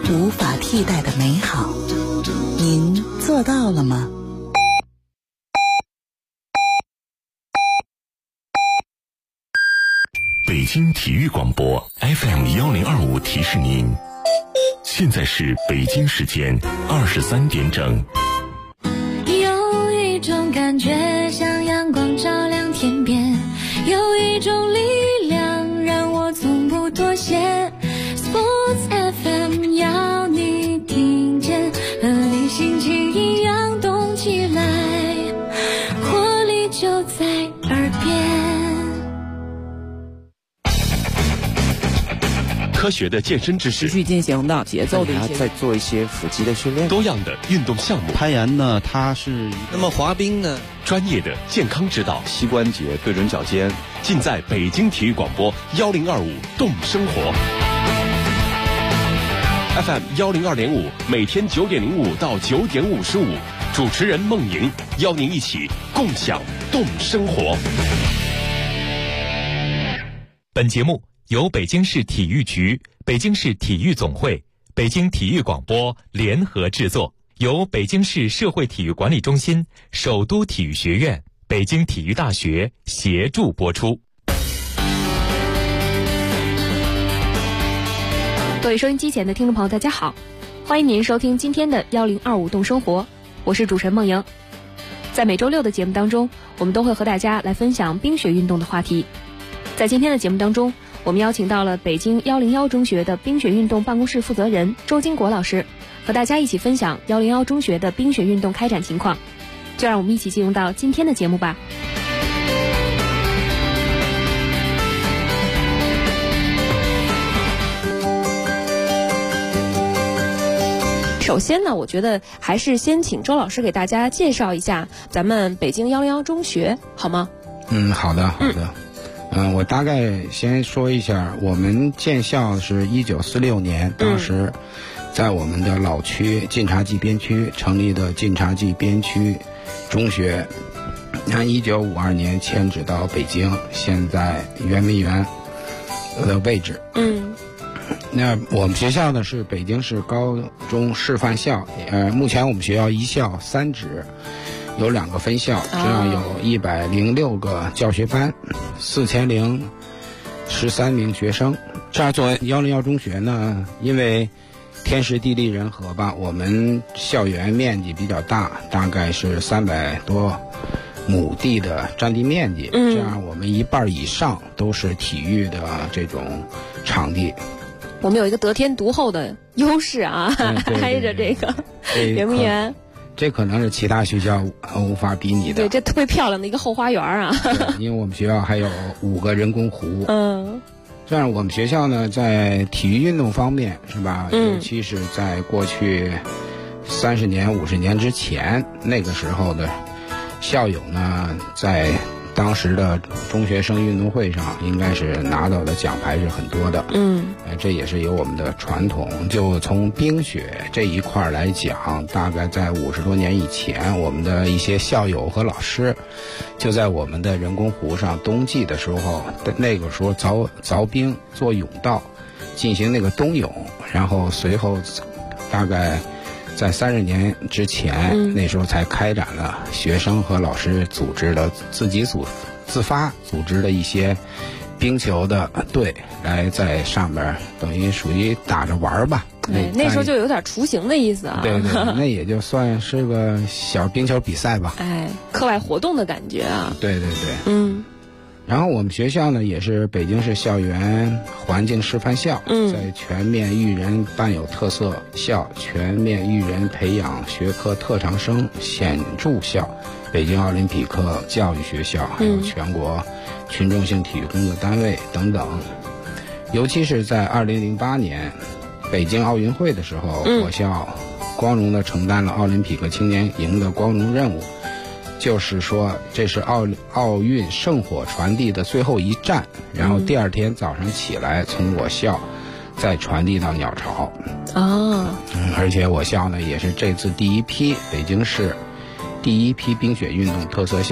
无法替代的美好，您做到了吗？ 北京体育广播 FM1025提示您，现在是北京时间23点整。 有一种感觉像阳光照亮天边，有一种力量让我从不妥协。 Sports FM 要你听见，和你心情一样动起来，活力就在耳边。 科学的健身知识， 持续进行的节奏的一些， 再做一些腹肌的训练， 多样的运动项目， 攀岩呢，它是那么滑冰呢， 专业的健康指导， 膝关节对准脚尖， 尽在北京体育广播1025动生活 FM102.5，每天9点05到9点55，主持人孟莹邀您一起共享动生活。 本节目由北京市体育局、北京市体育总会、北京体育广播联合制作，由北京市社会体育管理中心、首都体育学院、北京体育大学协助播出。 各位收音机前的听众朋友，大家好，欢迎您收听今天的1025动生活，我是主持人孟莹。在每周六的节目当中，我们都会和大家来分享冰雪运动的话题。在今天的节目当中，我们邀请到了北京101中学的冰雪运动办公室负责人周金国老师，和大家一起分享101中学的冰雪运动开展情况。就让我们一起进入到今天的节目吧。首先呢，我觉得还是先请周老师给大家介绍一下咱们北京101中学，好吗？ 好的。我大概先说一下，我们建校是1946年，当时在我们的老区晋察冀边区成立的晋察冀边区中学，按1952年迁址到北京，现在圆明园的位置。那我们学校呢是北京市高中示范校，目前我们学校一校3址，有2个分校，这样有106个教学班，4013名学生。这样作为101中学呢，因为天时地利人和吧，我们校园面积比较大，大概是300多亩地的占地面积，这样我们一半以上都是体育的这种场地。 我们有一个得天独厚的优势啊，挨着这个圆明园， 这可能是其他学校无法比拟的。 对，这特别漂亮的一个后花园啊。 因为我们学校还有5个人工湖。这样我们学校呢，在体育运动方面是吧，尤其是在过去30年、50年之前，那个时候的校友呢，在当时的中学生运动会上应该是拿到的奖牌是很多的。这也是有我们的传统。就从冰雪这一块来讲，大概在50多年以前，我们的一些校友和老师就在我们的人工湖上冬季的时候，那个时候凿冰做甬道，进行那个冬泳，然后随后大概在30年之前，那时候才开展了学生和老师组织的自发组织的一些冰球的队，来在上面等于属于打着玩吧。 那时候就有点雏形的意思啊。 对，那也就算是个小冰球比赛吧。 课外活动的感觉啊。 对。然后我们学校呢，也是北京市校园环境示范校，在全面育人办有特色校、全面育人培养学科特长生显著校、北京奥林匹克教育学校，还有全国群众性体育工作单位等等。尤其是在2008年北京奥运会的时候，我校光荣地承担了奥林匹克青年营的光荣任务。就是说，这是奥运圣火传递的最后一站，然后第2天早上起来，从我校再传递到鸟巢。而且我校呢，也是这次第一批北京市第一批冰雪运动特色校，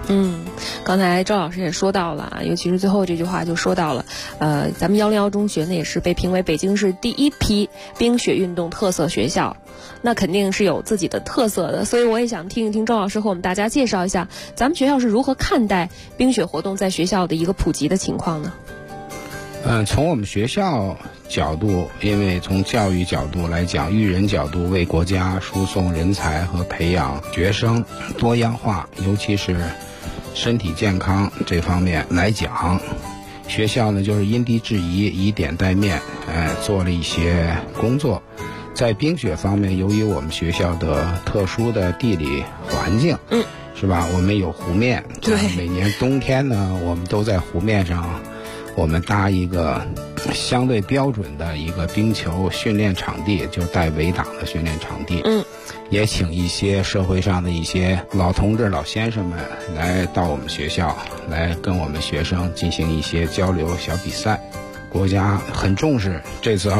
刚才周老师也说到了，尤其是最后这句话就说到了，咱们101中学呢也是被评为北京市第一批冰雪运动特色学校，那肯定是有自己的特色的，所以我也想听一听周老师和我们大家介绍一下，咱们学校是如何看待冰雪活动在学校的一个普及的情况呢？ 从我们学校角度，因为从教育角度来讲，育人角度为国家输送人才和培养学生多样化，尤其是身体健康这方面来讲，学校呢就是因地制宜，以点带面，做了一些工作。在冰雪方面，由于我们学校的特殊的地理环境，是吧？我们有湖面，对，每年冬天呢，我们都在湖面上，我们搭一个相对标准的一个冰球训练场地，就带围挡的训练场地。也请一些社会上的一些老同志、老先生们来到我们学校，来跟我们学生进行一些交流小比赛。国家很重视这次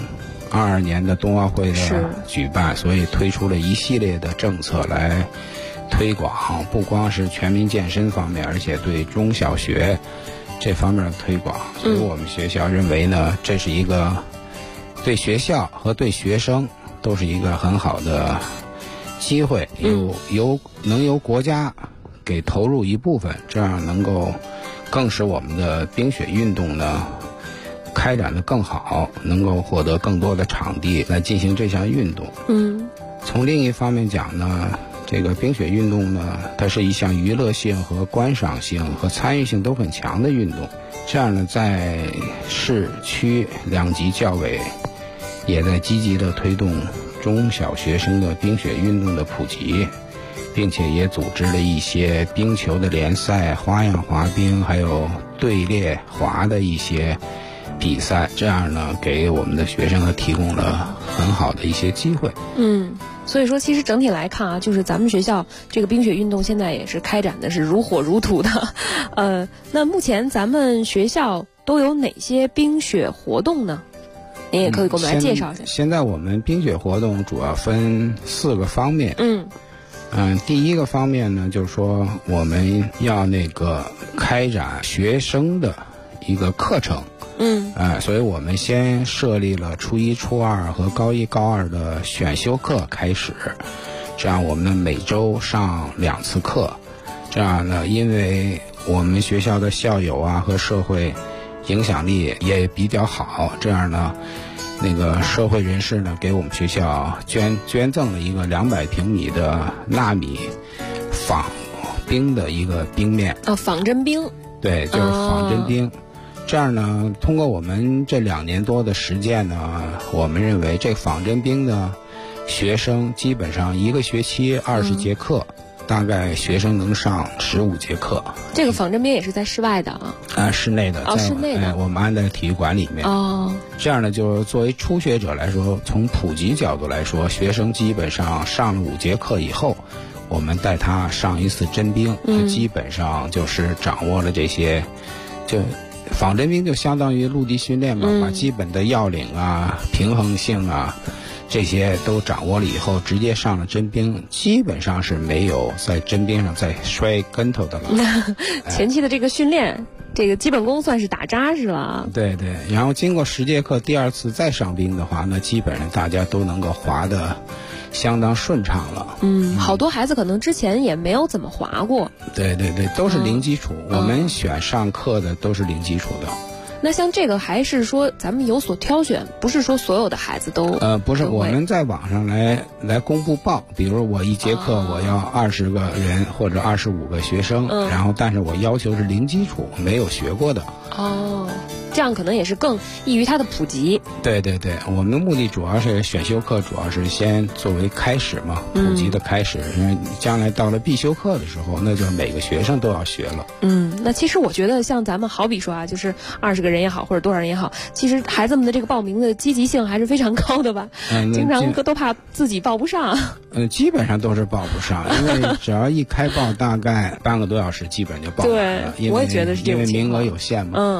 2022年的冬奥会的举办，所以推出了一系列的政策来推广，不光是全民健身方面，而且对中小学这方面的推广。所以我们学校认为呢，这是一个对学校和对学生都是一个很好的机会，能由国家给投入一部分，这样能够更使我们的冰雪运动呢开展得更好，能够获得更多的场地来进行这项运动。从另一方面讲呢，这个冰雪运动呢，它是一项娱乐性和观赏性和参与性都很强的运动。这样呢，在市区2级教委也在积极地推动中小学生的冰雪运动的普及，并且也组织了一些冰球的联赛、花样滑冰还有队列滑的一些比赛，这样呢给我们的学生提供了很好的一些机会。 所以说其实整体来看啊，就是咱们学校这个冰雪运动现在也是开展的是如火如荼的。那目前咱们学校都有哪些冰雪活动呢？您也可以给我们来介绍一下。 现在我们冰雪活动主要分4个方面。第一个方面呢，就是说我们要开展学生的一个课程。所以我们先设立了初1、初2和高1、高2的选修课开始，这样我们每周上2次课。这样呢，因为我们学校的校友啊和社会影响力也比较好，这样呢，社会人士呢给我们学校捐赠了一个200平米的纳米仿冰的一个冰面。 仿真冰。 对，就是仿真冰。这样呢，通过我们这2年多的实践呢，我们认为这仿真冰呢，学生基本上1个学期20节课，大概学生能上15节课。 这个仿真冰也是在室外的啊？ 室内的。 室内的。 我们安在体育馆里面。这样呢，就是作为初学者来说，从普及角度来说，学生基本上上了5节课以后，我们带他上一次真冰，基本上就是掌握了这些，仿真冰就相当于陆地训练嘛，把基本的要领啊、平衡性啊这些都掌握了以后，直接上了真冰，基本上是没有在真冰上再摔跟头的了。 前期的这个训练，这个基本功算是打扎实了。 对，然后经过10节课，第2次再上冰的话，那基本上大家都能够滑得相当顺畅了。 好多孩子可能之前也没有怎么滑过。 对，都是零基础。我们选上课的都是零基础的。 那像这个还是说咱们有所挑选，不是说所有的孩子都不是，我们在网上来公布报，比如我1节课我要20个人或者25个学生，然后但是我要求是零基础，没有学过的。 这样可能也是更易于它的普及。 对，我们的目的主要是选修课，主要是先作为开始嘛，普及的开始。因为将来到了必修课的时候，那就每个学生都要学了。 那其实我觉得像咱们好比说啊，就是20个人也好，或者多少人也好，其实孩子们的这个报名的积极性还是非常高的吧。经常都怕自己报不上。 基本上都是报不上，因为只要一开报，大概半个多小时基本就报完了。 对，我也觉得是这种情况。 因为名额有限嘛。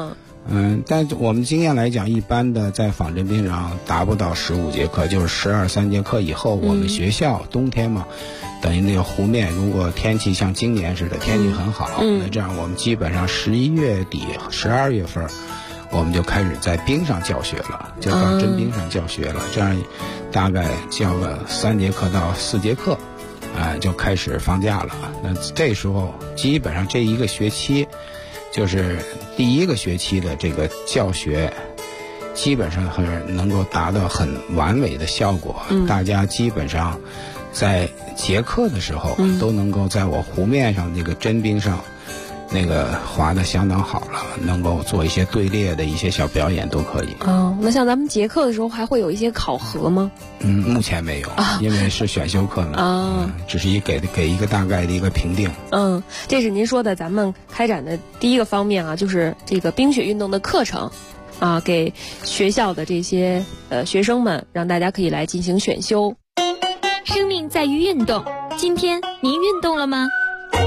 但我们经验来讲，一般的在仿真冰上达不到15节课，就是12、13节课以后，我们学校冬天嘛，等于那个湖面，如果天气像今年似的，天气很好，那这样我们基本上11月底、12月份，我们就开始在冰上教学了，就到真冰上教学了。这样大概教个3节课到4节课，就开始放假了。那这时候基本上这一个学期，就是第1个学期的这个教学，基本上是能够达到很完美的效果。大家基本上在结课的时候，都能够在我湖面上那个真冰上那个滑得相当好了，能够做一些队列的一些小表演都可以。 那像咱们结课的时候还会有一些考核吗？ 目前没有，因为是选修课呢，只是给一个大概的一个评定。 这是您说的咱们开展的第1个方面啊，就是这个冰雪运动的课程啊，给学校的这些学生们，让大家可以来进行选修。 生命在于运动，今天您运动了吗？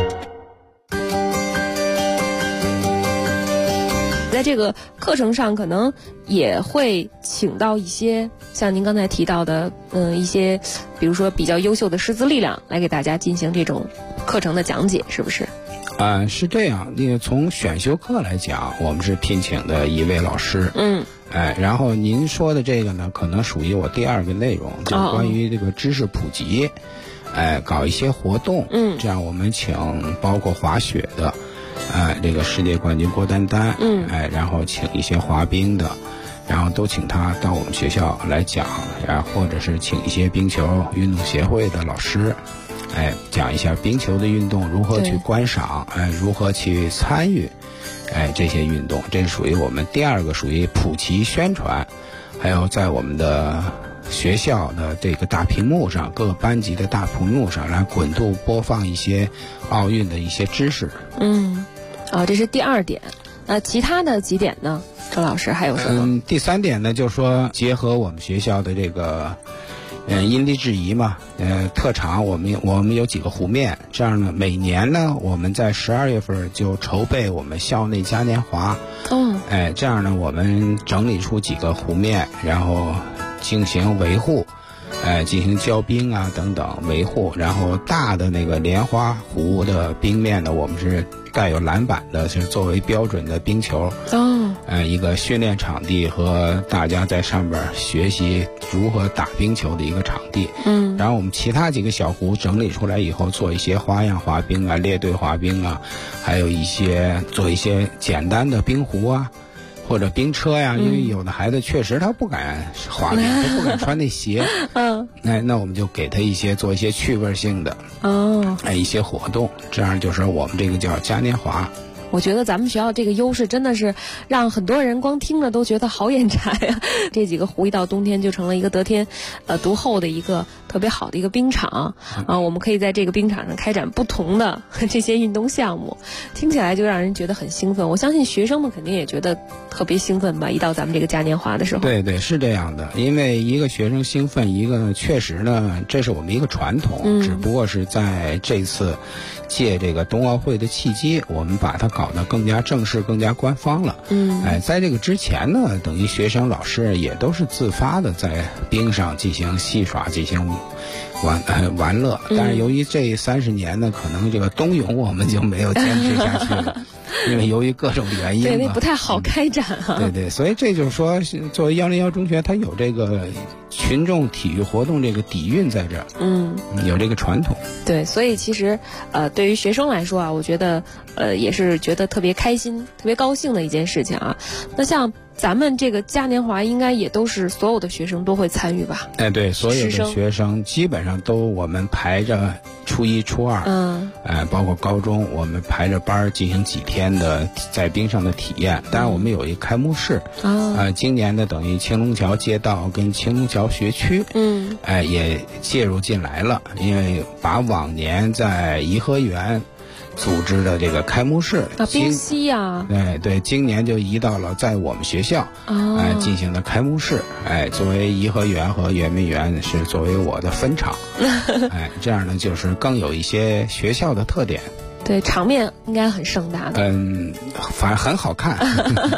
在这个课程上可能也会请到一些像您刚才提到的一些比如说比较优秀的师资力量来给大家进行这种课程的讲解，是不是？ 是这样，因为从选修课来讲，我们是聘请的一位老师。然后您说的这个呢，可能属于我第2个内容，就是关于这个知识普及，搞一些活动。这样我们请包括滑雪的，这个世界冠军郭丹丹，然后请一些滑冰的，然后都请他到我们学校来讲，然后或者是请一些冰球运动协会的老师，讲一下冰球的运动如何去观赏，如何去参与，这些运动，这是属于我们第2个，属于普及宣传，还有在我们的学校的这个大屏幕上，各个班级的大屏幕上来滚动播放一些奥运的一些知识。 这是第2点。那其他的几点呢？周老师还有什么？ 第3点呢，就是说结合我们学校的这个因地制宜嘛，特长我们有几个湖面，这样呢，每年呢我们在12月份就筹备我们校内嘉年华。这样呢，我们整理出几个湖面，然后进行维护，进行浇冰啊等等维护，然后大的那个莲花湖的冰面呢，我们是带有篮板的，是作为标准的冰球。一个训练场地和大家在上边学习如何打冰球的一个场地。然后我们其他几个小湖整理出来以后，做一些花样滑冰啊、列队滑冰啊，还有做一些简单的冰壶啊，或者冰车呀，因为有的孩子确实他不敢滑冰，他不敢穿那鞋。那我们就给他做一些趣味性的一些活动，这样就是我们这个叫嘉年华。 我觉得咱们学校这个优势真的是让很多人光听着都觉得好眼馋呀。这几个湖一到冬天就成了一个得天独厚的一个特别好的一个冰场我们可以在这个冰场上开展不同的这些运动项目，听起来就让人觉得很兴奋。我相信学生们肯定也觉得特别兴奋吧，一到咱们这个嘉年华的时候。 对，是这样的，因为一个学生兴奋，一个确实呢，这是我们一个传统，只不过是在这次借这个冬奥会的契机，我们把它搞得更加正式、更加官方了。在这个之前呢，等于学生、老师也都是自发的在冰上进行戏耍、进行玩乐。但是由于这30年呢，可能这个冬泳我们就没有坚持下去了。因为由于各种原因， 对，那不太好开展啊。 对，所以这就是说，作为101中学，它有这个群众体育活动这个底蕴在这儿，有这个传统。 对，所以其实对于学生来说啊，我觉得也是觉得特别开心、特别高兴的一件事情啊。那像咱们这个嘉年华应该也都是所有的学生都会参与吧？ 对，所有的学生基本上都我们排着初1、初2，包括高中，我们排着班进行几天的在冰上的体验。当然，我们有一个开幕式，今年的等于青龙桥街道跟青龙桥学区，也介入进来了，因为把往年在颐和园组织的这个开幕式冰溪啊， 对，今年就移到了在我们学校进行的开幕式。作为颐和园和圆明园是作为我的分场，这样呢就是更有一些学校的特点。 对，场面应该很盛大的。 反正很好看。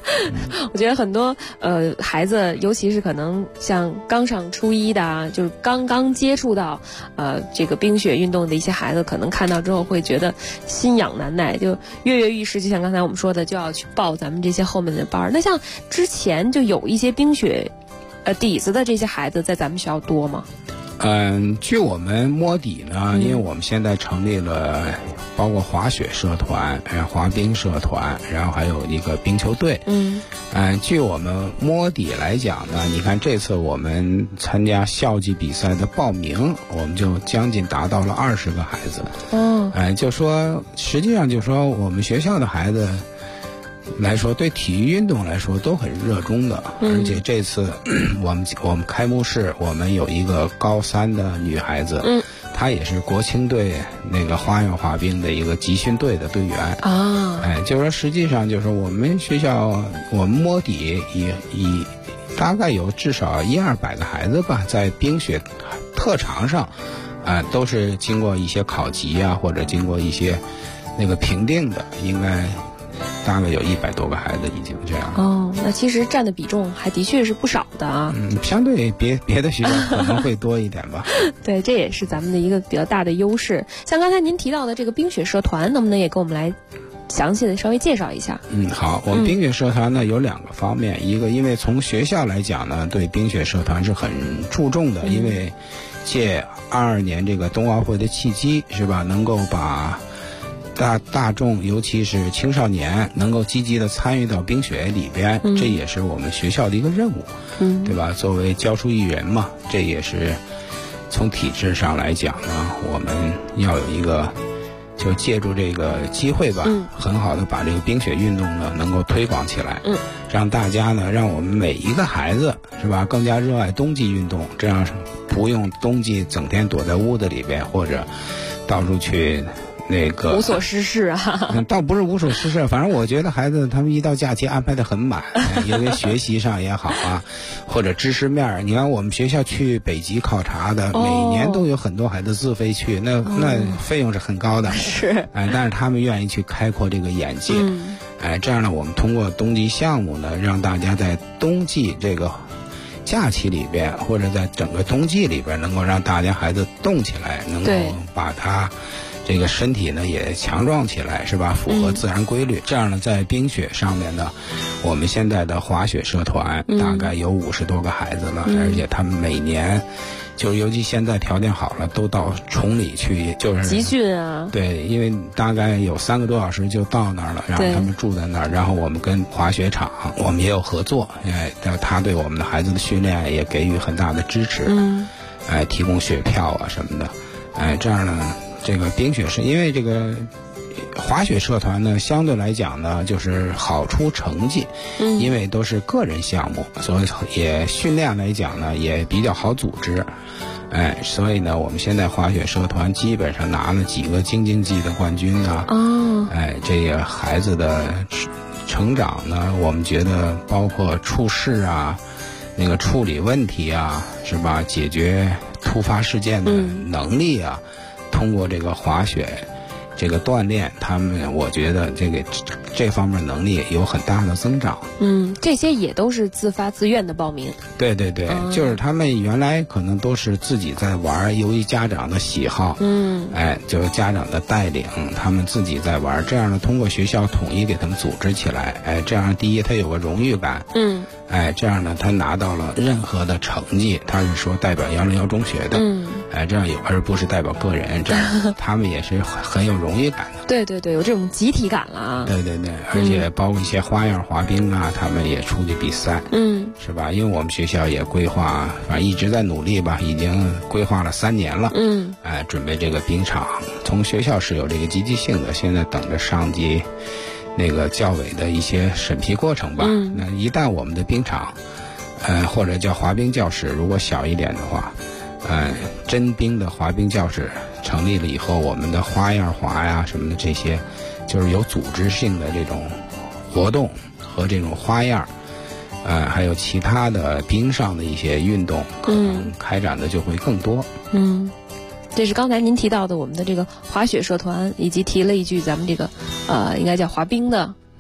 我觉得很多孩子，尤其是可能像刚上初一的啊，就是刚刚接触到这个冰雪运动的一些孩子，可能看到之后会觉得心痒难耐，就跃跃欲试。就像刚才我们说的，就要去报咱们这些后面的班儿。那像之前就有一些冰雪底子的这些孩子，在咱们学校多吗？ 据我们摸底呢，因为我们现在成立了包括滑雪社团、滑冰社团，然后还有一个冰球队。据我们摸底来讲呢，你看这次我们参加校际比赛的报名，我们就将近达到了20个孩子。就说实际上就说我们学校的孩子来说，对体育运动来说都很热衷的，而且这次我们开幕式，我们有一个高3的女孩子，她也是国青队那个花样滑冰的一个集训队的队员啊。就是说实际上就是我们学校我们摸底以大概有至少100-200个孩子吧，在冰雪特长上都是经过一些考级啊，或者经过一些那个评定的，应该大概有100多个孩子已经这样。 那其实占的比重还的确是不少的啊。 相对别的学校可能会多一点吧。 对，这也是咱们的一个比较大的优势。像刚才您提到的这个冰雪社团，能不能也给我们来详细的稍微介绍一下？ 好，我们冰雪社团呢有2个方面，一个因为从学校来讲呢，对冰雪社团是很注重的，因为借22年这个冬奥会的契机，是吧？能够把大众尤其是青少年能够积极的参与到冰雪里边，这也是我们学校的一个任务，对吧？作为教书育人嘛，这也是从体制上来讲呢，我们要有一个就借助这个机会吧，很好的把这个冰雪运动呢能够推广起来，让大家呢，让我们每一个孩子是吧，更加热爱冬季运动，这样不用冬季整天躲在屋子里边或者到处去那个无所事事啊。 倒不是无所事事，反正我觉得孩子他们一到假期安排的很满，因为学习上也好啊，或者知识面，你看我们学校去北极考察的，每年都有很多孩子自费去，那费用是很高的， 是， 但是他们愿意去开阔这个眼界，这样呢，我们通过冬季项目呢，让大家在冬季这个假期里边，或者在整个冬季里边，能够让大家孩子动起来，能够把他这个身体呢也强壮起来，是吧？符合自然规律。这样呢，在冰雪上面呢，我们现在的滑雪社团大概有50多个孩子了，而且他们每年就尤其现在条件好了，都到崇礼去，就是集训啊。 对，因为大概有3个多小时就到那儿了，然后他们住在那儿，然后我们跟滑雪场我们也有合作，他对我们的孩子的训练也给予很大的支持，提供雪票啊什么的，这样呢。这个冰雪是因为这个滑雪社团呢，相对来讲呢，就是好出成绩，因为都是个人项目，所以也训练来讲呢，也比较好组织，所以呢，我们现在滑雪社团基本上拿了几个京津冀的冠军啊，这个孩子的成长呢，我们觉得包括处事啊，那个处理问题啊，是吧？解决突发事件的能力啊。通过这个滑雪这个锻炼，他们我觉得这方面能力有很大的增长。 这些也都是自发自愿的报名。 对，就是他们原来可能都是自己在玩，由于家长的喜好，就是家长的带领，他们自己在玩。这样呢，通过学校统一给他们组织起来，这样第一他有个荣誉感，这样呢，他拿到了任何的成绩，他是说代表101中学的，这样而不是代表个人，这样他们也是很有荣誉感的。 对，有这种集体感了啊。 对，而且包括一些花样滑冰啊，他们也出去比赛，是吧？因为我们学校也规划，反正一直在努力吧，已经规划了3年了，准备这个冰场。从学校是有这个积极性的，现在等着上级那个教委的一些审批过程吧。那一旦我们的冰场，或者叫滑冰教室，如果小一点的话，真冰的滑冰教室成立了以后，我们的花样滑呀什么的这些，就是有组织性的这种活动和这种花样，还有其他的冰上的一些运动，可能开展的就会更多。 这是刚才您提到的我们的这个滑雪社团，以及提了一句咱们这个应该叫滑冰的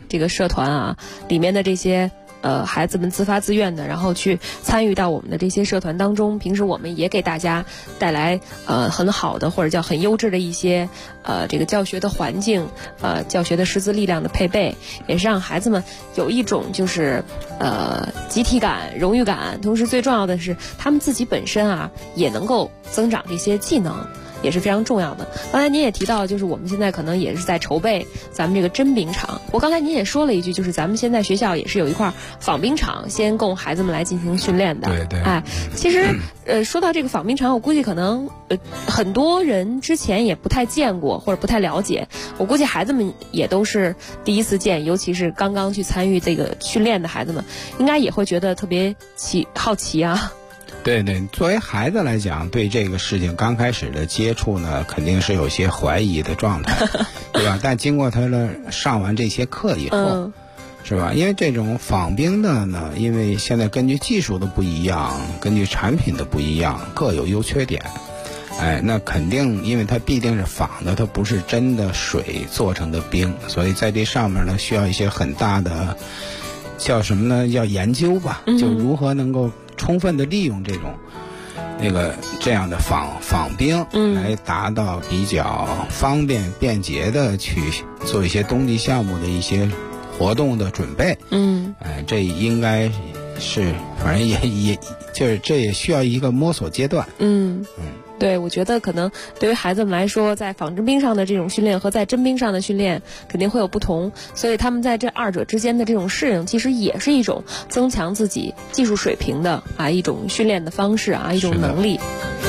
这个社团啊里面的这些孩子们自发自愿的，然后去参与到我们的这些社团当中。平时我们也给大家带来很好的或者叫很优质的一些这个教学的环境，教学的师资力量的配备，也是让孩子们有一种就是集体感、荣誉感。同时最重要的是，他们自己本身啊也能够增长这些技能，也是非常重要的。刚才您也提到，就是我们现在可能也是在筹备咱们这个真冰场。刚才您也说了一句，就是咱们现在学校也是有一块仿冰场，先供孩子们来进行训练的。 对对。 哎，其实说到这个仿冰场，我估计可能很多人之前也不太见过或者不太了解。我估计孩子们也都是第一次见，尤其是刚刚去参与这个训练的孩子们，应该也会觉得特别好奇啊。 对对，作为孩子来讲，对这个事情刚开始的接触呢，肯定是有些怀疑的状态，对吧？但经过他的上完这些课以后，是吧？因为这种仿冰的呢，因为现在根据技术的不一样，根据产品的不一样，各有优缺点。哎，那肯定，因为它毕竟是仿的，它不是真的水做成的冰，所以在这上面呢，需要一些很大的叫什么呢？叫研究吧，就如何能够充分的利用这种这样的仿冰，来达到比较方便便捷的去做一些冬季项目的一些活动的准备。这应该是，反正也就是这也需要一个摸索阶段。 对，我觉得可能对于孩子们来说，在仿真冰上的这种训练和在真冰上的训练肯定会有不同，所以他们在这二者之间的这种适应，其实也是一种增强自己技术水平的一种训练的方式一种能力。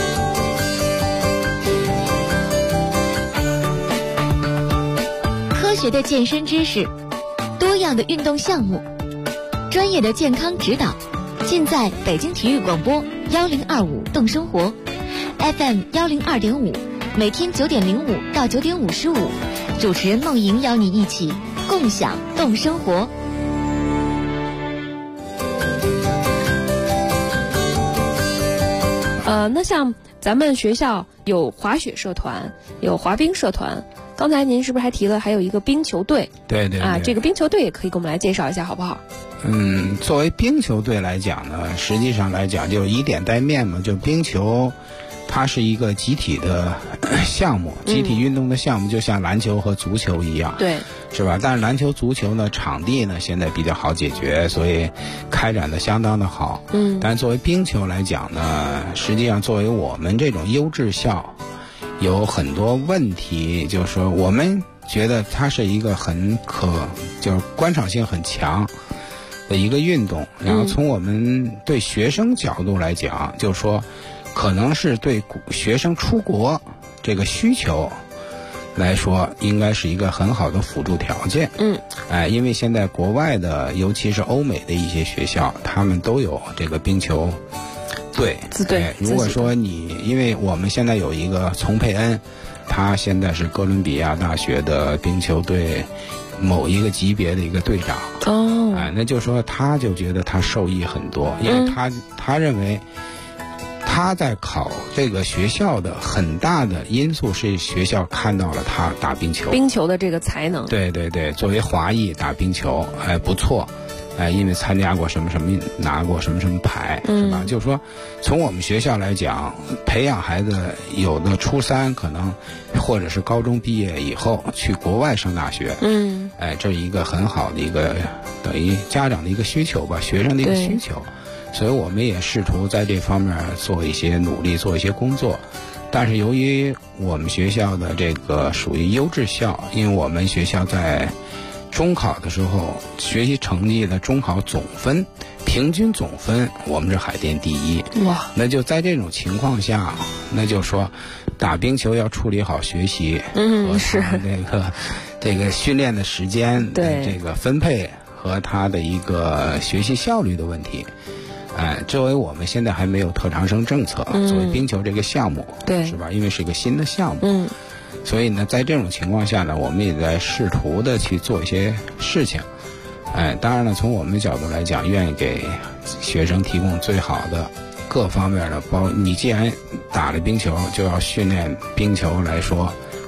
科学的健身知识，多样的运动项目，专业的健康指导，尽在北京体育广播1025动生活。FM 102.5，每天9点05到9点55，主持人梦莹邀你一起共享动生活。 那像咱们学校有滑雪社团，有滑冰社团，刚才您是不是还提了还有一个冰球队？ 对对对。 这个冰球队也可以给我们来介绍一下，好不好？ 作为冰球队来讲呢，实际上来讲就以点带面嘛，就冰球。它是一个集体的项目，集体运动的项目，就像篮球和足球一样， 对， 是吧？但是篮球、足球呢，场地呢现在比较好解决，所以开展的相当的好。但作为冰球来讲呢，实际上作为我们这种优质校，有很多问题，就是说我们觉得它是一个就是观赏性很强的一个运动。然后从我们对学生角度来讲，就是说。可能是对学生出国这个需求来说，应该是一个很好的辅助条件。因为现在国外的，尤其是欧美的一些学校，他们都有这个冰球队。如果说因为我们现在有一个丛佩恩，他现在是哥伦比亚大学的冰球队某一个级别的一个队长。那就说他就觉得他受益很多，因为他认为。他在考这个学校的很大的因素是学校看到了他打冰球的这个才能。 对对对，作为华裔打冰球还不错，因为参加过什么什么，拿过什么什么牌，是吧？就是说，从我们学校来讲，培养孩子有的初三可能或者是高中毕业以后去国外上大学，这是一个很好的一个等于家长的一个需求吧，学生的一个需求。所以我们也试图在这方面做一些努力，做一些工作。但是由于我们学校的这个属于优质校，因为我们学校在中考的时候学习成绩的中考总分平均总分我们是海淀第一。 哇！ 那就在这种情况下，那就说打冰球要处理好学习， 是这个训练的时间， 对这个分配和他的一个学习效率的问题。作为我们现在还没有特长生政策，作为冰球这个项目， 对， 是吧？因为是一个新的项目，所以呢，在这种情况下呢，我们也在试图的去做一些事情。当然了，从我们的角度来讲，愿意给学生提供最好的各方面的你既然打了冰球，就要训练冰球来说，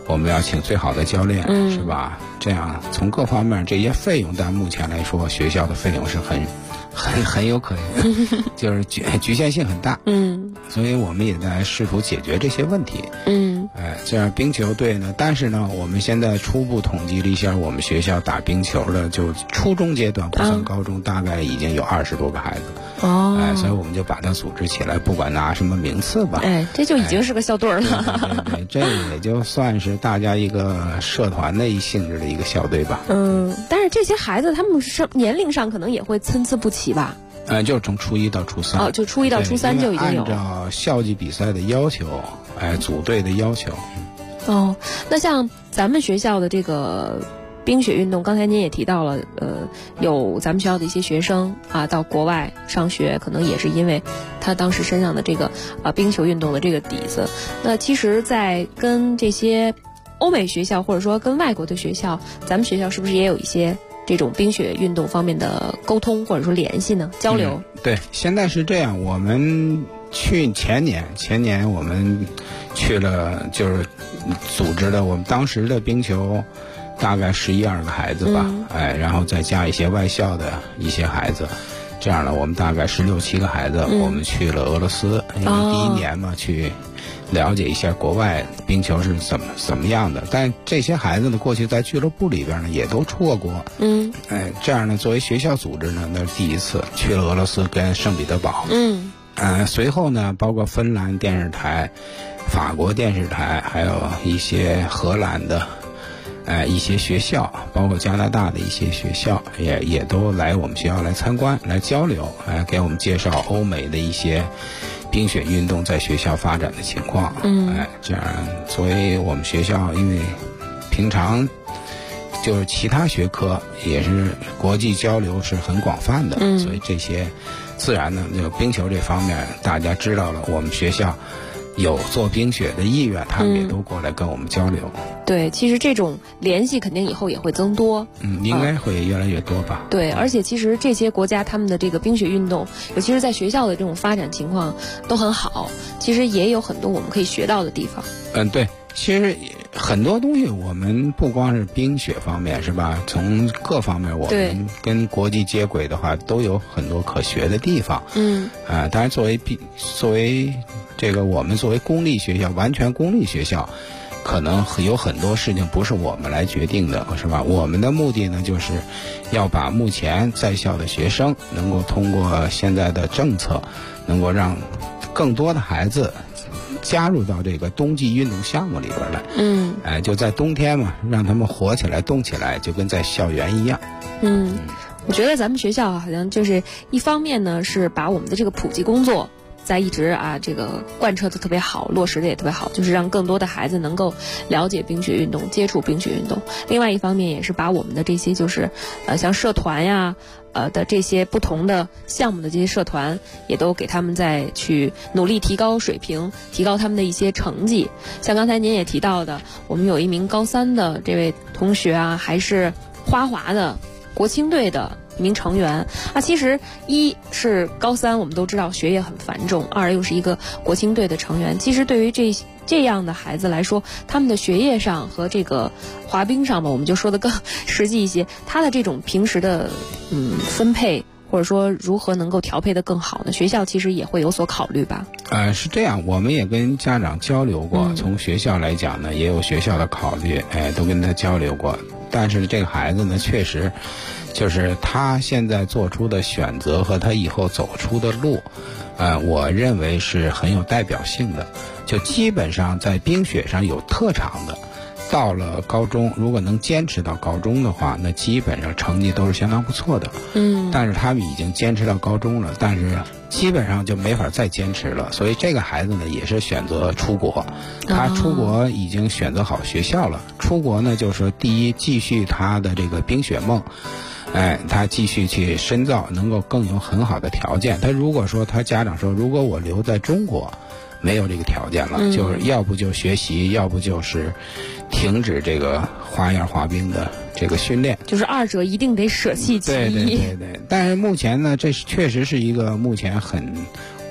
我们要请最好的教练，是吧？这样从各方面这些费用，但目前来说，学校的费用是很有可能，就是局限性很大。所以我们也在试图解决这些问题。这样冰球队呢，但是呢，我们现在初步统计了一下，我们学校打冰球的，就初中阶段不算高中，大概已经有20多个孩子。所以我们就把它组织起来，不管拿什么名次吧。 这就已经是个校队了。 对，这也就算是大家一个社团的性质的一个校队吧。 但是这些孩子他们年龄上可能也会参差不齐吧。 就从初一到初3。 就初一到初3就已经有。 按照校际比赛的要求，组队的要求。 那像咱们学校的这个冰雪运动，刚才您也提到了，有咱们学校的一些学生到国外上学，可能也是因为他当时身上的这个冰球运动的这个底子。那其实在跟这些欧美学校或者说跟外国的学校，咱们学校是不是也有一些这种冰雪运动方面的沟通或者说联系呢？交流？ 对，现在是这样，我们前年我们去了，就是组织了我们当时的冰球大概11、12个孩子吧，然后再加一些外校的一些孩子，这样呢，我们大概16、17个孩子，我们去了俄罗斯，因为第一年嘛，去了解一下国外冰球是怎么样的。但这些孩子呢，过去在俱乐部里边呢，也都出过国。这样呢，作为学校组织呢，那是第一次去了俄罗斯跟圣彼得堡。随后呢，包括芬兰电视台、法国电视台，还有一些荷兰的一些学校，包括加拿大的一些学校，也都来我们学校来参观、来交流，给我们介绍欧美的一些冰雪运动在学校发展的情况。这样作为我们学校，因为平常就是其他学科也是国际交流是很广泛的，所以这些自然呢，就冰球这方面大家知道了，我们学校有做冰雪的意愿，他们也都过来跟我们交流。 对，其实这种联系肯定以后也会增多。 应该会越来越多吧。 对，而且其实这些国家他们的这个冰雪运动，尤其是在学校的这种发展情况都很好，其实也有很多我们可以学到的地方。 对，其实很多东西我们不光是冰雪方面，是吧？从各方面我们跟国际接轨的话，都有很多可学的地方。当然作为这个我们作为公立学校，完全公立学校，可能有很多事情不是我们来决定的，是吧？我们的目的呢，就是要把目前在校的学生能够通过现在的政策，能够让更多的孩子加入到这个冬季运动项目里边来。就在冬天嘛，让他们活起来、动起来，就跟在校园一样。 我觉得咱们学校好像就是一方面呢，是把我们的这个普及工作在一直这个贯彻的特别好，落实的也特别好，就是让更多的孩子能够了解冰雪运动，接触冰雪运动。另外一方面也是把我们的这些就是像社团呀的这些不同的项目的这些社团，也都给他们再去努力提高水平，提高他们的一些成绩。像刚才您也提到的，我们有一名高3的这位同学还是花滑的国青队的一名成员。其实一是高3我们都知道学业很繁重，二又是一个国青队的成员。其实对于这样的孩子来说，他们的学业上和这个滑冰上吧，我们就说的更实际一些，他的这种平时的分配，或者说如何能够调配得更好呢？学校其实也会有所考虑吧。 是这样，我们也跟家长交流过，从学校来讲呢，也有学校的考虑，都跟他交流过。但是这个孩子呢，确实就是他现在做出的选择和他以后走出的路，我认为是很有代表性的。就基本上在冰雪上有特长的，到了高中，如果能坚持到高中的话，那基本上成绩都是相当不错的。但是他们已经坚持到高中了，但是基本上就没法再坚持了。所以这个孩子呢，也是选择出国。他出国已经选择好学校了。出国呢，就是说第一，继续他的这个冰雪梦。他继续去深造，能够更有很好的条件。他如果说他家长说，如果我留在中国，没有这个条件了，就是要不就学习，要不就是停止这个花样滑冰的这个训练， 就是二者一定得舍弃其一。 对。但是目前呢，这确实是一个目前很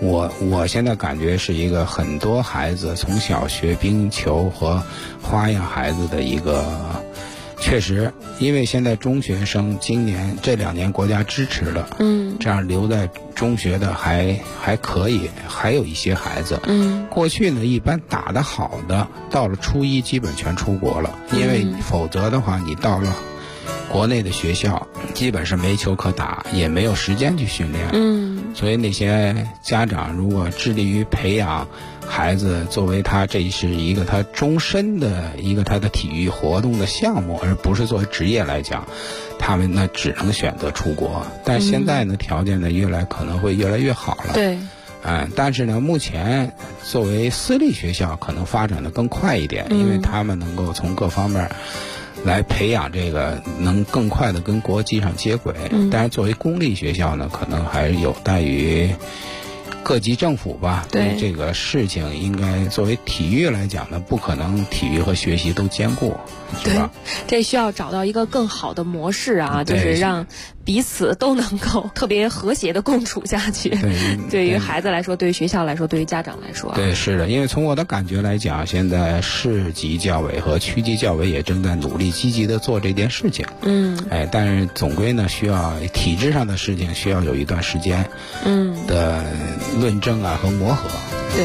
我现在感觉是一个很多孩子从小学冰球和花样孩子的一个，确实，因为现在中学生今年这2年国家支持了，这样留在中学的还可以，还有一些孩子，过去呢一般打得好的到了初一基本全出国了，因为否则的话你到了国内的学校基本是没球可打，也没有时间去训练，所以那些家长如果致力于培养孩子作为这是一个他终身的一个他的体育活动的项目，而不是作为职业来讲，他们呢只能选择出国。但现在呢条件呢可能会越来越好了。 对。 但是呢目前作为私立学校可能发展的更快一点，因为他们能够从各方面来培养这个能更快的跟国际上接轨。但是作为公立学校呢，可能还有待于各级政府吧，对这个事情应该作为体育来讲呢，不可能体育和学习都兼顾，是吧？ 这需要找到一个更好的模式啊，就是让彼此都能够特别和谐的共处下去。对于孩子来说，对于学校来说，对于家长来说， 对，是的，因为从我的感觉来讲，现在市级教委和区级教委也正在努力积极的做这件事情。但是总归呢，需要体制上的事情需要有一段时间的论证啊和磨合。 对。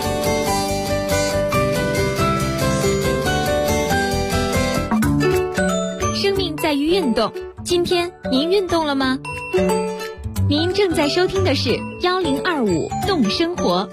生命在于运动，今天您运动了吗？您正在收听的是1025动生活。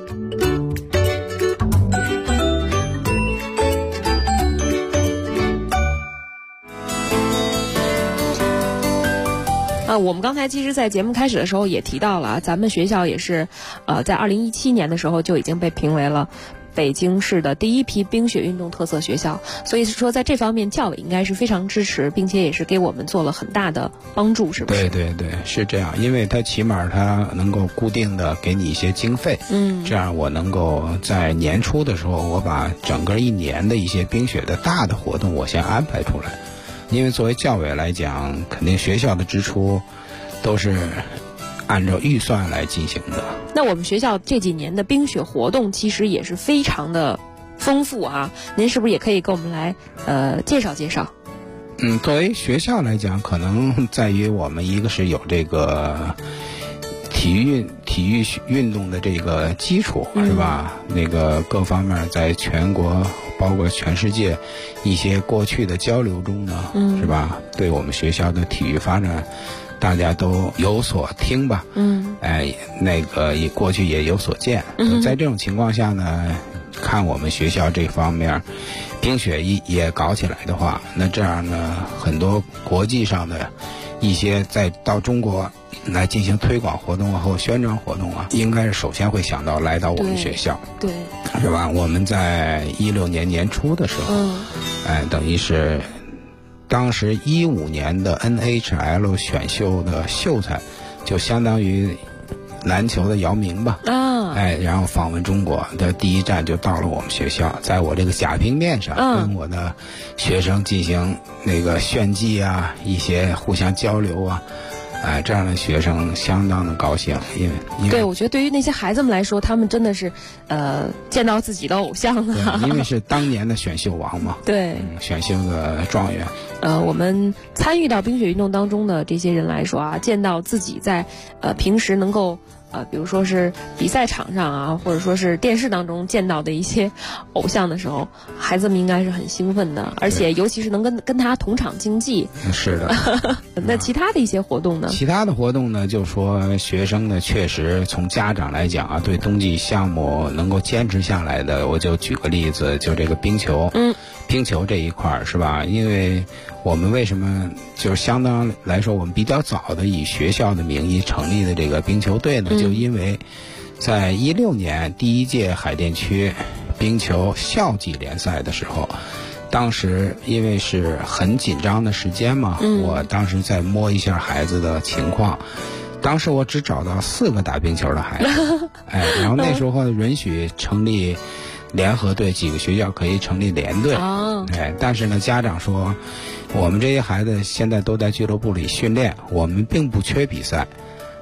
我们刚才其实在节目开始的时候也提到了，咱们学校也是在2017年的时候就已经被评为了北京市的第一批冰雪运动特色学校，所以说在这方面教委应该是非常支持，并且也是给我们做了很大的帮助，是不是？ 对，是这样，因为它起码它能够固定的给你一些经费，这样我能够在年初的时候，我把整个1年的一些冰雪的大的活动我先安排出来。因为作为教委来讲，肯定学校的支出都是按照预算来进行的。 那我们学校这几年的冰雪活动其实也是非常的丰富啊，您是不是也可以给我们来介绍介绍？ 作为学校来讲，可能在于我们一个是有这个体育运动的这个基础，是吧？那个各方面在全国包括全世界一些过去的交流中呢，是吧？对我们学校的体育发展大家都有所听吧，那个也过去也有所见。在这种情况下呢，看我们学校这方面冰雪也搞起来的话，那这样呢，很多国际上的一些到中国来进行推广活动和宣传活动啊，应该是首先会想到来到我们学校， 对， 是吧？我们在16年年初的时候，等于是当时15年的 NHL 选秀的秀才，就相当于篮球的姚明吧，然后访问中国的第一站就到了我们学校，在我这个假平面上跟我的学生进行那个炫技啊，一些互相交流啊，这样的学生相当的高兴，因为对，我觉得对于那些孩子们来说，他们真的是见到自己的偶像了， 因为是当年的选秀王嘛， 对， 选秀的状元。 我们参与到冰雪运动当中的这些人来说啊，见到自己在平时能够比如说是比赛场上啊，或者说是电视当中见到的一些偶像的时候，孩子们应该是很兴奋的，而且尤其是能跟他同场竞技。 是的。 那其他的一些活动呢？ 其他的活动呢，就说学生呢，确实从家长来讲啊，对冬季项目能够坚持下来的，我就举个例子，就这个冰球。冰球这一块是吧？因为我们为什么就是相当来说，我们比较早的以学校的名义成立的这个冰球队呢？就因为在16年第一届海淀区冰球校际联赛的时候，当时因为是很紧张的时间嘛，我当时在摸一下孩子的情况。当时我只找到4个打冰球的孩子，然后那时候允许成立联合队，几个学校可以成立联队，但是呢，家长说我们这些孩子现在都在俱乐部里训练，我们并不缺比赛，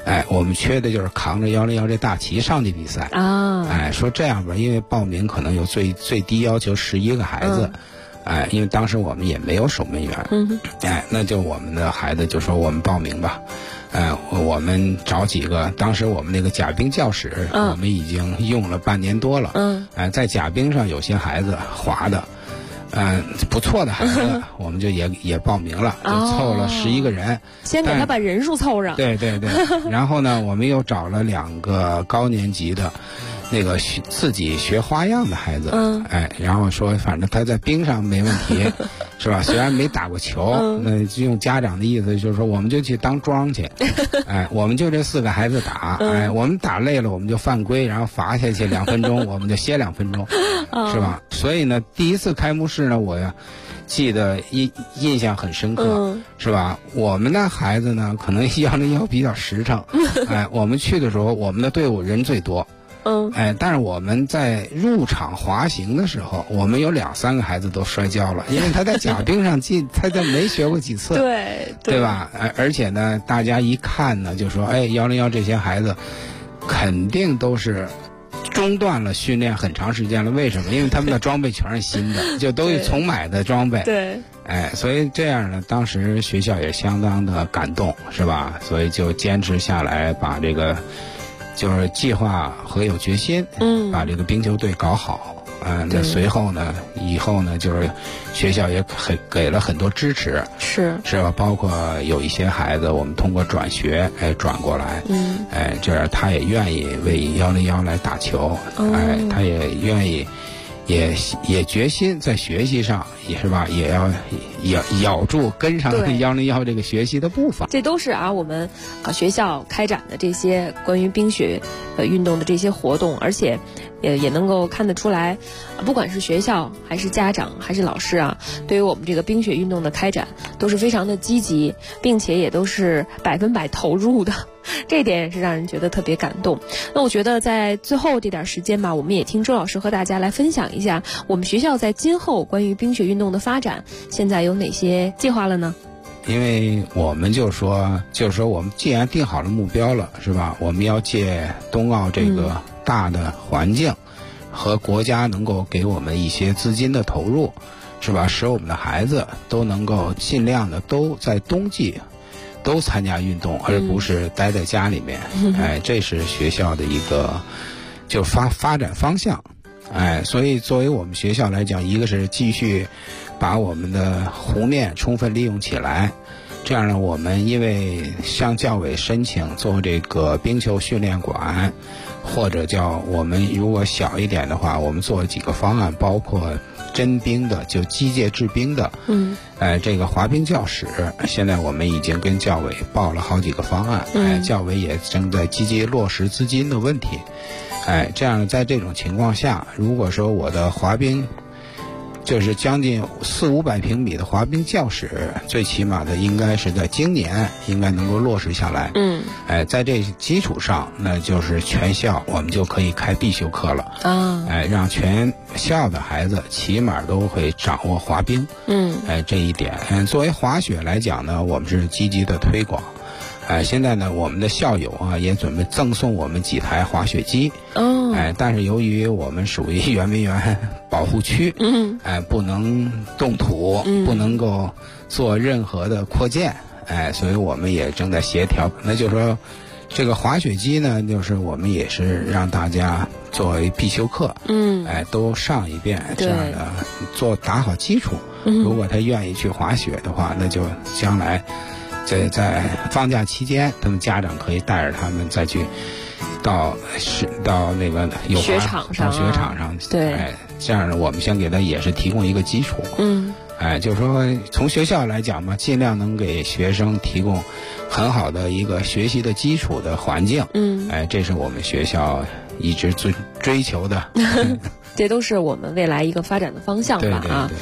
我们缺的就是扛着101这大旗上去比赛啊。说这样吧，因为报名可能有最低要求11个孩子。因为当时我们也没有守门员，那就我们的孩子就说我们报名吧，我们找几个，当时我们那个甲兵教室，我们已经用了半年多了，在甲兵上有些孩子滑的，不错的孩子，我们就也报名了，就凑了11个人， 先给他把人数凑上， 对，然后呢，我们又找了2个高年级的。那个自己学花样的孩子，然后说反正他在冰上没问题，是吧？虽然没打过球，那就用家长的意思就是说，我们就去当庄去，我们就这4个孩子打，我们打累了我们就犯规，然后罚下去2分钟，我们就歇2分钟，是吧？所以呢，第一次开幕式呢，我呀记得印象很深刻，是吧？我们的孩子呢，可能101比较实诚，我们去的时候，我们的队伍人最多。但是我们在入场滑行的时候，我们有2-3个孩子都摔跤了，因为他在甲冰上他就没学过几次，对吧？而且呢，大家一看呢，就说101这些孩子肯定都是中断了训练很长时间了。为什么？因为他们的装备全是新的，就都是重买的装备。 对， 所以这样呢，当时学校也相当的感动，是吧？所以就坚持下来，把这个。就是计划和有决心，把这个冰球队搞好，那随后呢，以后呢，就是学校也给了很多支持，是吧？包括有一些孩子，我们通过转学，转过来，这样他也愿意为101来打球，他也愿意。也决心在学习上，也是吧，也要咬住跟上101这个学习的步伐。 这都是我们学校开展的这些关于冰雪运动的这些活动，而且也能够看得出来，不管是学校还是家长还是老师对于我们这个冰雪运动的开展都是非常的积极，并且也都是100%投入的。这一点也是让人觉得特别感动。那我觉得在最后这点时间吧，我们也听周老师和大家来分享一下我们学校在今后关于冰雪运动的发展现在有哪些计划了呢？ 因为我们就是说我们既然定好了目标了，是吧？我们要借冬奥这个大的环境和国家能够给我们一些资金的投入，是吧？使我们的孩子都能够尽量的都在冬季都参加运动，而不是待在家里面。这是学校的一个就发展方向。所以作为我们学校来讲，一个是继续把我们的湖面充分利用起来，这样呢，我们因为向教委申请做这个冰球训练馆，或者叫我们如果小一点的话，我们做几个方案，包括真冰的，就机械制冰的，这个滑冰教室，现在我们已经跟教委报了好几个方案，教委也正在积极落实资金的问题，这样在这种情况下，如果说我的滑冰就是将近400-500平米的滑冰教室，最起码的应该是在今年应该能够落实下来。在这基础上，那就是全校我们就可以开必修课了。让全校的孩子起码都会掌握滑冰。这一点，作为滑雪来讲呢，我们是积极的推广。现在呢，我们的校友也准备赠送我们几台滑雪机。但是由于我们属于圆明园保护区，不能动土，不能够做任何的扩建，所以我们也正在协调。那就是说，这个滑雪机呢，就是我们也是让大家作为必修课，都上一遍，这样的打好基础。如果他愿意去滑雪的话，那就将来在放假期间，他们家长可以带着他们再去到那个有雪场上， 到雪场上， 对， 这样呢，我们先给他也是提供一个基础。就是说从学校来讲嘛，尽量能给学生提供很好的一个学习的基础的环境。这是我们学校一直追求的。 这都是我们未来一个发展的方向吧。 对。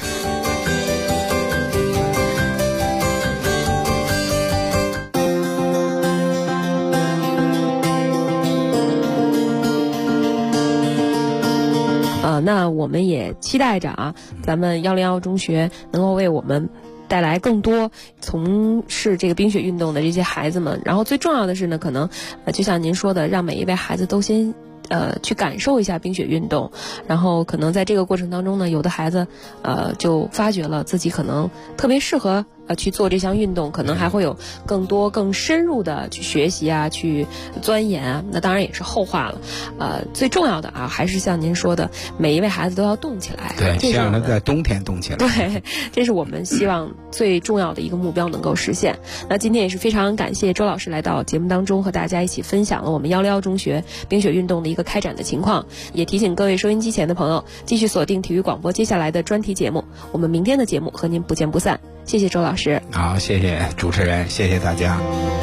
那我们也期待着咱们101中学能够为我们带来更多从事这个冰雪运动的这些孩子们。然后最重要的是呢，可能就像您说的，让每一位孩子都先去感受一下冰雪运动，然后可能在这个过程当中呢，有的孩子就发觉了自己可能特别适合去做这项运动，可能还会有更多更深入的去学习啊，去钻研啊，那当然也是后话了。最重要的啊，还是像您说的，每一位孩子都要动起来。 对，先让他在冬天动起来。 对，这是我们希望最重要的一个目标能够实现。那今天也是非常感谢周老师来到节目当中，和大家一起分享了我们111中学冰雪运动的一个开展的情况，也提醒各位收音机前的朋友继续锁定体育广播接下来的专题节目，我们明天的节目和您不见不散。谢谢周老师。 好，谢谢主持人，谢谢大家。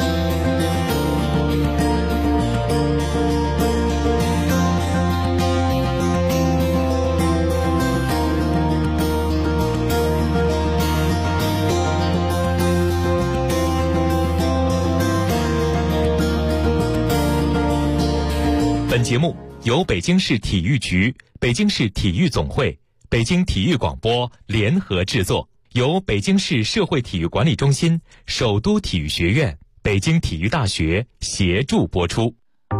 本节目由北京市体育局、北京市体育总会、北京体育广播联合制作，由北京市社会体育管理中心、首都体育学院、北京体育大学协助播出。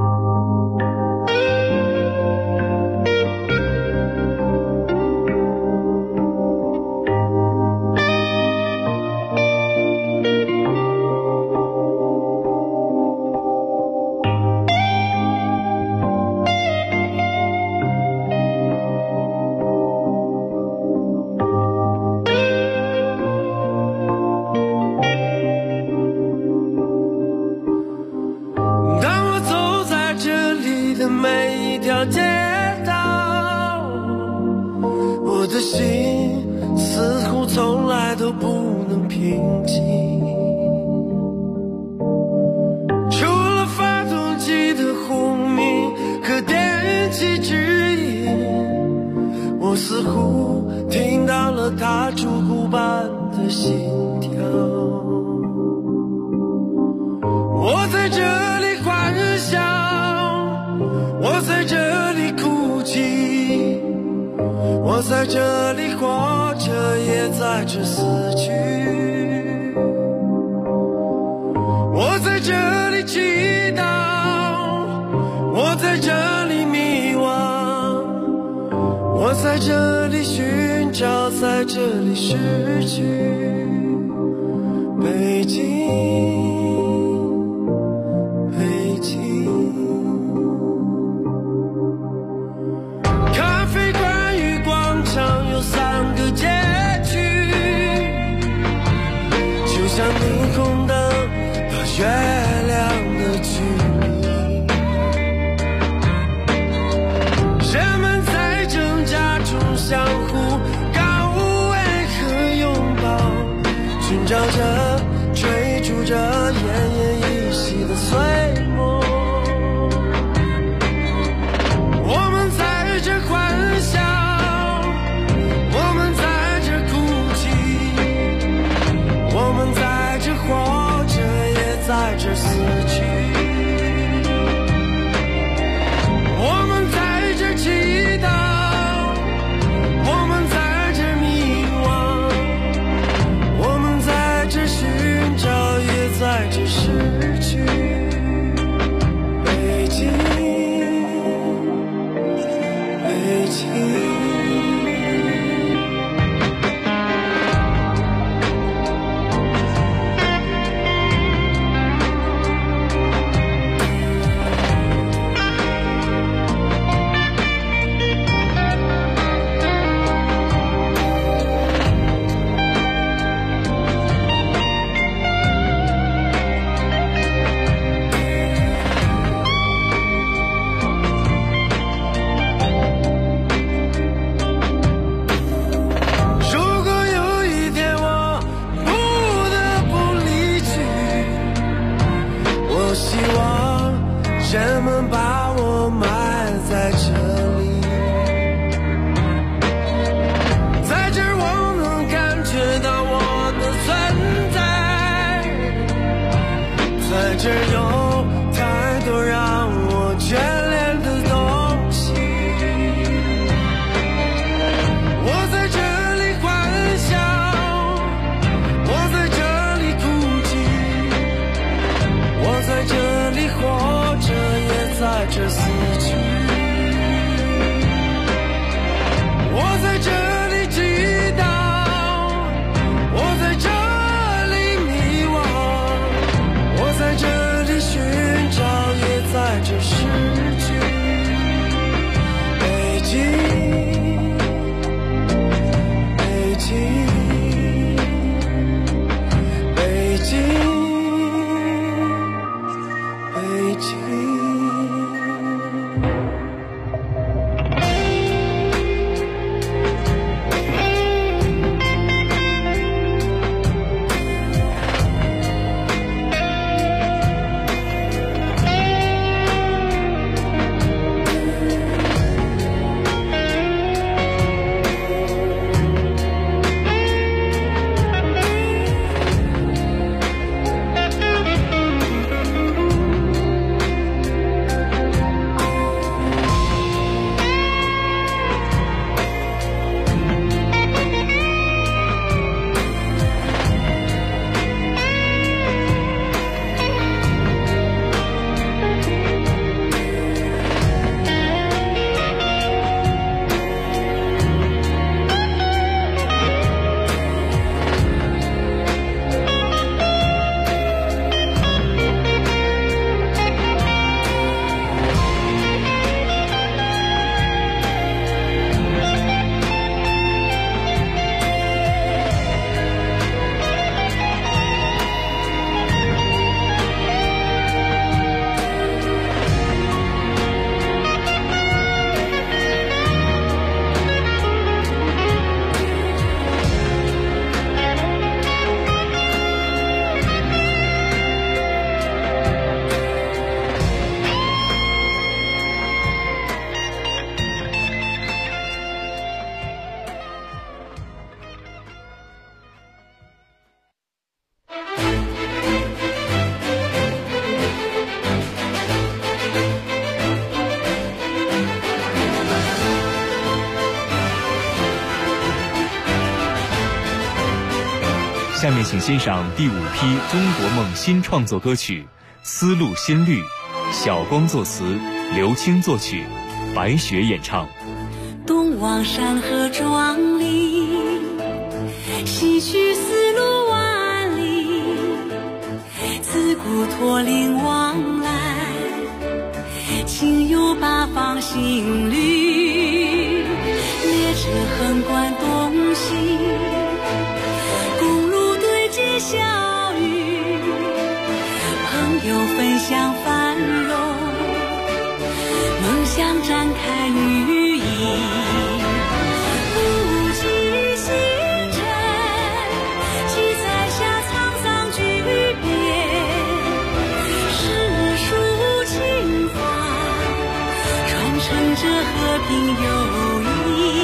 我在这里活着，也在这死去。我在这里祈祷，我在这里迷惘，我在这里寻找，在这里失去。北京。像霓虹灯和月亮的距离，人们在挣扎中相互告慰和拥抱，寻找着追逐着奄奄一息的岁末。我们在这欢笑，我们在这哭泣，我们在这活着，也在这死去。我们在这祈祷，我们在这迷惘，我们在这寻找，也在这失去。北京，北京。 下面请欣赏第5批中国梦新创作歌曲《丝路新绿》，小光作词，刘青作曲，白雪演唱。 东望山河壮丽，西去丝路万里，自古驼铃往来，情有八方新绿。列车横贯东西，公路对接小雨，朋友分享繁荣，梦想展开羽翼。不计星辰，几载下沧桑巨变，世俗情怀传承着和平友谊。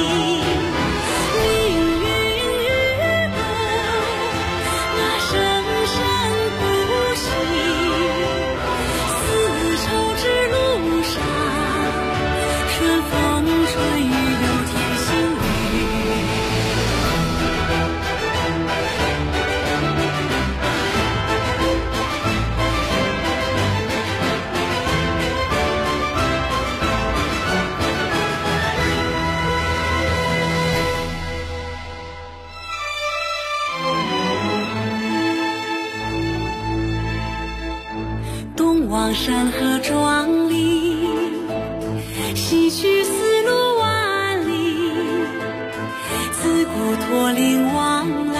山河壮丽，西去丝路万里，自古驼铃往来，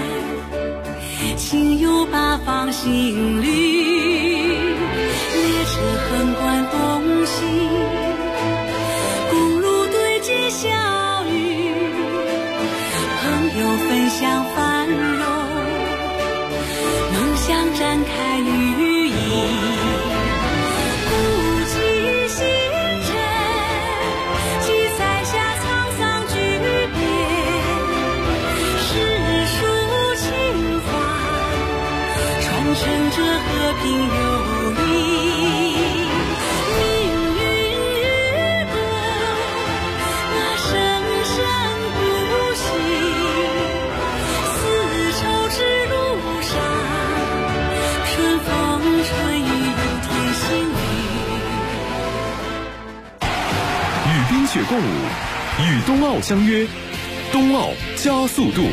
情有八方新绿。列车横贯东西，公路对接小雨，朋友分享繁荣，梦想展开羽翼。乘着和平友谊，命运与共，那生生不息。丝绸之路上，春风吹雨如天心雨。 与冰雪共舞，与冬奥相约，冬奥加速度。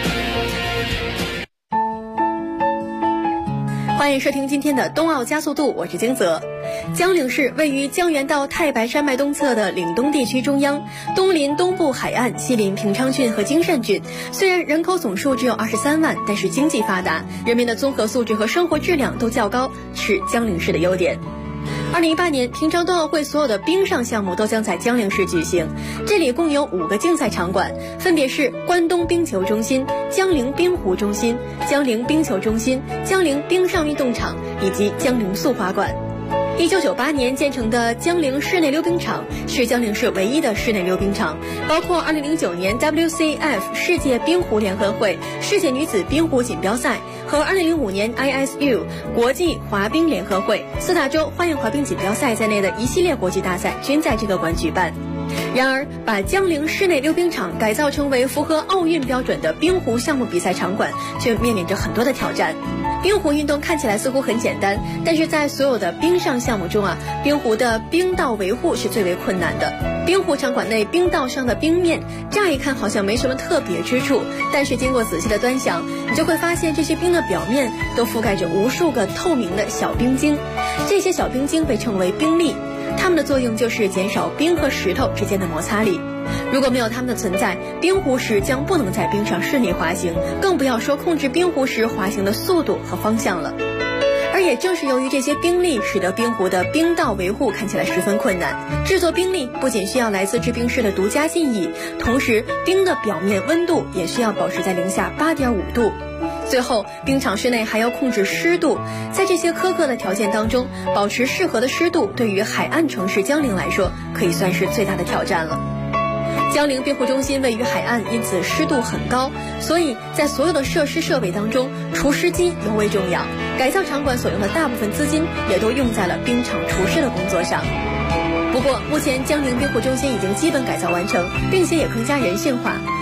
欢迎收听今天的冬奥加速度，我是金泽。江陵市位于江原道太白山脉东侧的岭东地区中央，东临东部海岸，西临平昌郡和金山郡。虽然人口总数只有23万，但是经济发达，人民的综合素质和生活质量都较高，是江陵市的优点。2018年平昌冬奥会所有的冰上项目都将在江陵市举行，这里共有5个竞赛场馆，分别是关东冰球中心、江陵冰壶中心、江陵冰球中心、江陵冰上运动场以及江陵速滑馆。1998年建成的江陵室内溜冰场是江陵市唯一的室内溜冰场，包括2009年 WCF 世界冰壶联合会世界女子冰壶锦标赛和2005年 ISU 国际滑冰联合会4大洲花样滑冰锦标赛在内的一系列国际大赛均在这个馆举办。然而，把江陵室内溜冰场改造成为符合奥运标准的冰壶项目比赛场馆，却面临着很多的挑战。冰壶运动看起来似乎很简单，但是在所有的冰上项目中冰壶的冰道维护是最为困难的。冰壶场馆内冰道上的冰面乍一看好像没什么特别之处，但是经过仔细的端详，你就会发现这些冰的表面都覆盖着无数个透明的小冰晶，这些小冰晶被称为冰粒，它们的作用就是减少冰和石头之间的摩擦力。如果没有它们的存在，冰壶时将不能在冰上顺利滑行，更不要说控制冰壶时滑行的速度和方向了。而也正是由于这些冰粒，使得冰壶的冰道维护看起来十分困难。制作冰粒不仅需要来自制冰师的独家技艺，同时冰的表面温度也需要保持在零下8.5度。最后，冰场室内还要控制湿度，在这些苛刻的条件当中，保持适合的湿度对于海岸城市江陵来说，可以算是最大的挑战了。江陵冰壶中心位于海岸，因此湿度很高，所以在所有的设施设备当中，除湿机尤为重要。改造场馆所用的大部分资金也都用在了冰场除湿的工作上。不过，目前江陵冰壶中心已经基本改造完成，并且也更加人性化。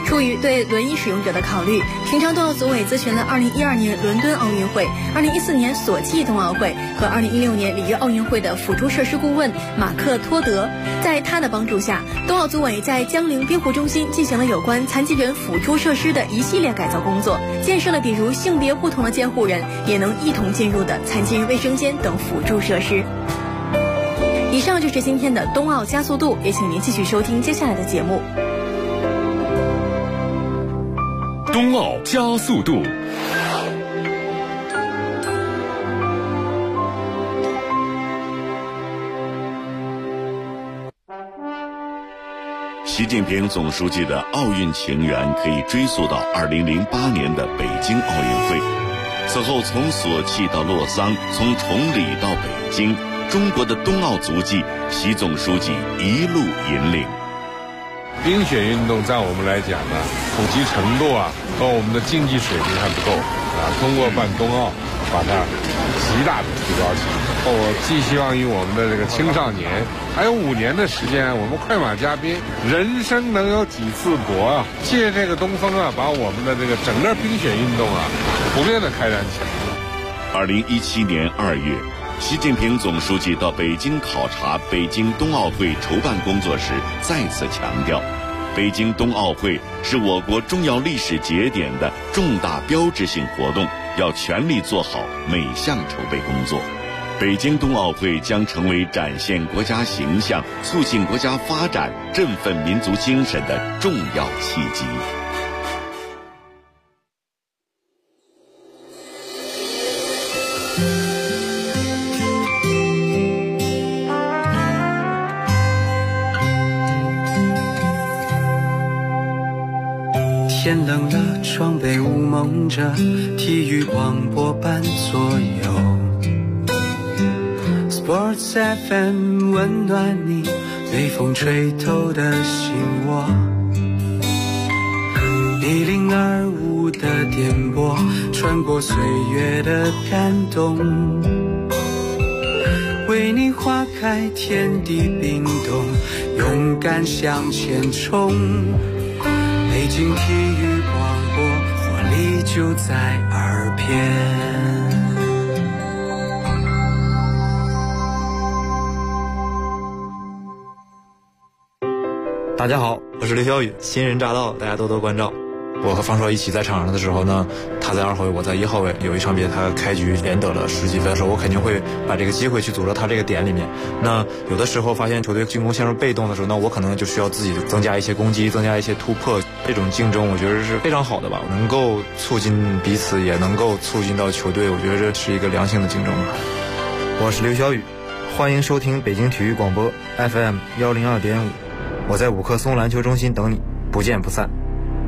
出于对轮椅使用者的考虑，平昌冬奥组委咨询了2012年伦敦奥运会、2014年索契冬奥会和2016年里约奥运会的辅助设施顾问马克托德。在他的帮助下，冬奥组委在江陵滨湖中心进行了有关残疾人辅助设施的一系列改造工作，建设了比如性别不同的监护人也能一同进入的残疾人卫生间等辅助设施。以上就是今天的冬奥加速度，也请您继续收听接下来的节目。 冬奥加速度。 习近平总书记的奥运情缘可以追溯到2008年的北京奥运会。此后从索契到洛桑，从崇礼到北京，中国的冬奥足迹，习总书记一路引领。 冰雪运动在我们来讲呢，普及程度和我们的竞技水平还不够通过办冬奥，把它极大的提高起来。我寄希望于我们的这个青少年，还有5年的时间，我们快马加鞭，人生能有几次搏借这个东风把我们的这个整个冰雪运动普遍的开展起来。 2017年2月，习近平总书记到北京考察北京冬奥会筹办工作时，再次强调，北京冬奥会是我国重要历史节点的重大标志性活动，要全力做好每项筹备工作。北京冬奥会将成为展现国家形象、促进国家发展、振奋民族精神的重要契机。 天冷了，窗被雾蒙着，体育广播伴左右。Sports FM 温暖你，被风吹透的心窝。1025的电波，穿过岁月的感动，为你花开，天地冰冻，勇敢向前冲。北京体育广播，活力就在耳边。 大家好，我是刘晓宇，新人乍到，大家多多关照。我和方硕一起在场上的时候呢，他在2号位，我在1号位。有一场比赛，他开局连得了10几分的时候，我肯定会把这个机会去组织他这个点里面。那有的时候发现球队进攻陷入被动的时候，那我可能就需要自己增加一些攻击，增加一些突破。这种竞争，我觉得是非常好的吧，能够促进彼此，也能够促进到球队。我觉得这是一个良性的竞争。 我是刘晓宇，欢迎收听北京体育广播 FM 102.5。我在5棵松篮球中心等你，不见不散。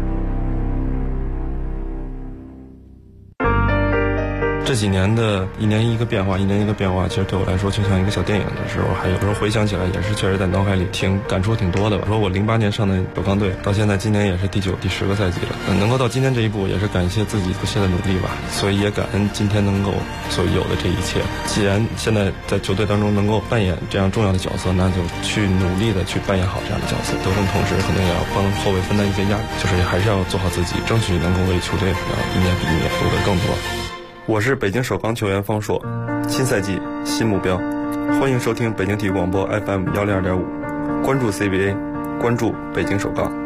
这几年的一年一个变化，其实对我来说就像一个小电影的时候，还有时候回想起来也是确实在脑海里感触挺多的吧。说我08年上的首钢队，到现在今年也是第9、第10个赛季了，能够到今天这一步，也是感谢自己不懈的努力吧。所以也感恩今天能够所有的这一切。既然现在在球队当中能够扮演这样重要的角色，那就去努力的去扮演好这样的角色。得分同时肯定也要帮后卫分担一些压力，就是还是要做好自己，争取能够为球队一年比一年做得更多。我是北京首钢球员方硕，新赛季新目标，欢迎收听北京体育广播 FM 102.5，关注 CBA， 关注北京首钢。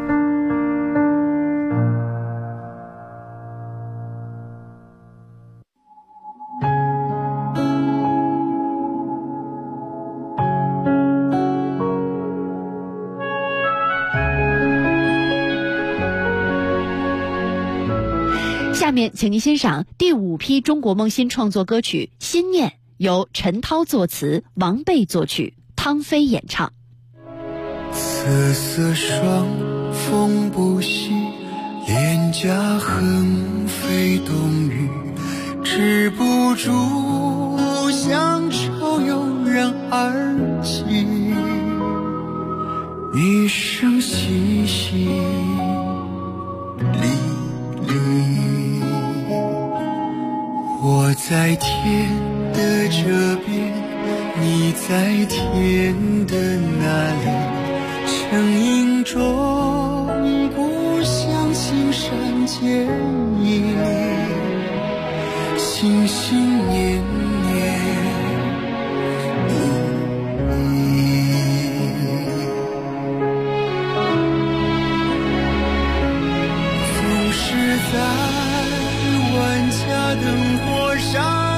下面请您欣赏第5批中国梦新创作歌曲《心念》，由陈涛作词，王贝作曲，汤飞演唱。 瑟瑟双风不息，脸颊横飞冬雨，止不住乡愁油然而起，雨声淅淅沥沥。我在天的这边，你在天的那里，成影中故乡灯火上。